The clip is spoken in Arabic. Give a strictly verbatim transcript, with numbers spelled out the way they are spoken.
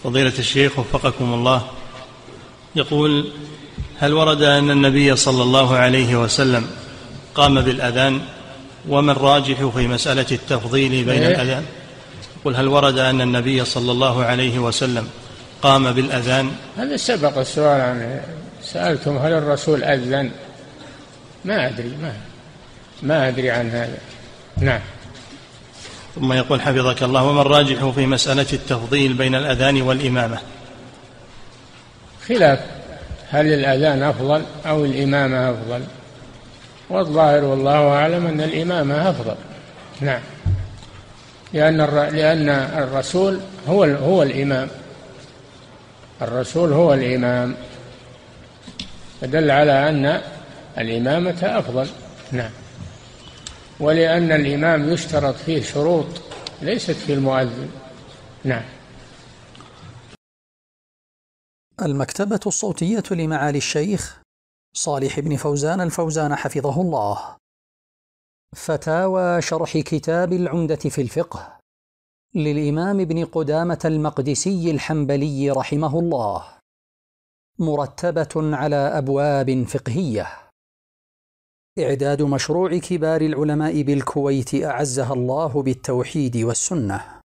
فضيلة الشيخ وفقكم الله، يقول: هل ورد أن النبي صلى الله عليه وسلم قام بالأذان؟ وما الراجح في مسألة التفضيل بين إيه؟ الأذان؟ يقول: هل ورد أن النبي صلى الله عليه وسلم قام بالأذان؟ هذا سبق السؤال عنه، سألتم هل الرسول أذن؟ ما أدري ما ما أدري عن هذا. نعم. ثم يقول حفظك الله: وما الراجح في مسألة التفضيل بين الأذان والإمامة؟ خلاف، هل الأذان أفضل أو الإمامة أفضل؟ والظاهر والله أعلم أن الإمامة أفضل. نعم، لأن لأن الرسول هو هو الإمام، الرسول هو الإمام، فدل على أن الإمامة أفضل. نعم، ولأن الإمام يشترط فيه شروط ليست في المؤذن. نعم. المكتبة الصوتية لمعالي الشيخ صالح بن فوزان الفوزان حفظه الله. فتاوى شرح كتاب العمدة في الفقه للإمام ابن قدامة المقدسي الحنبلي رحمه الله، مرتبة على أبواب فقهية. إعداد مشروع كبار العلماء بالكويت أعزها الله بالتوحيد والسنة.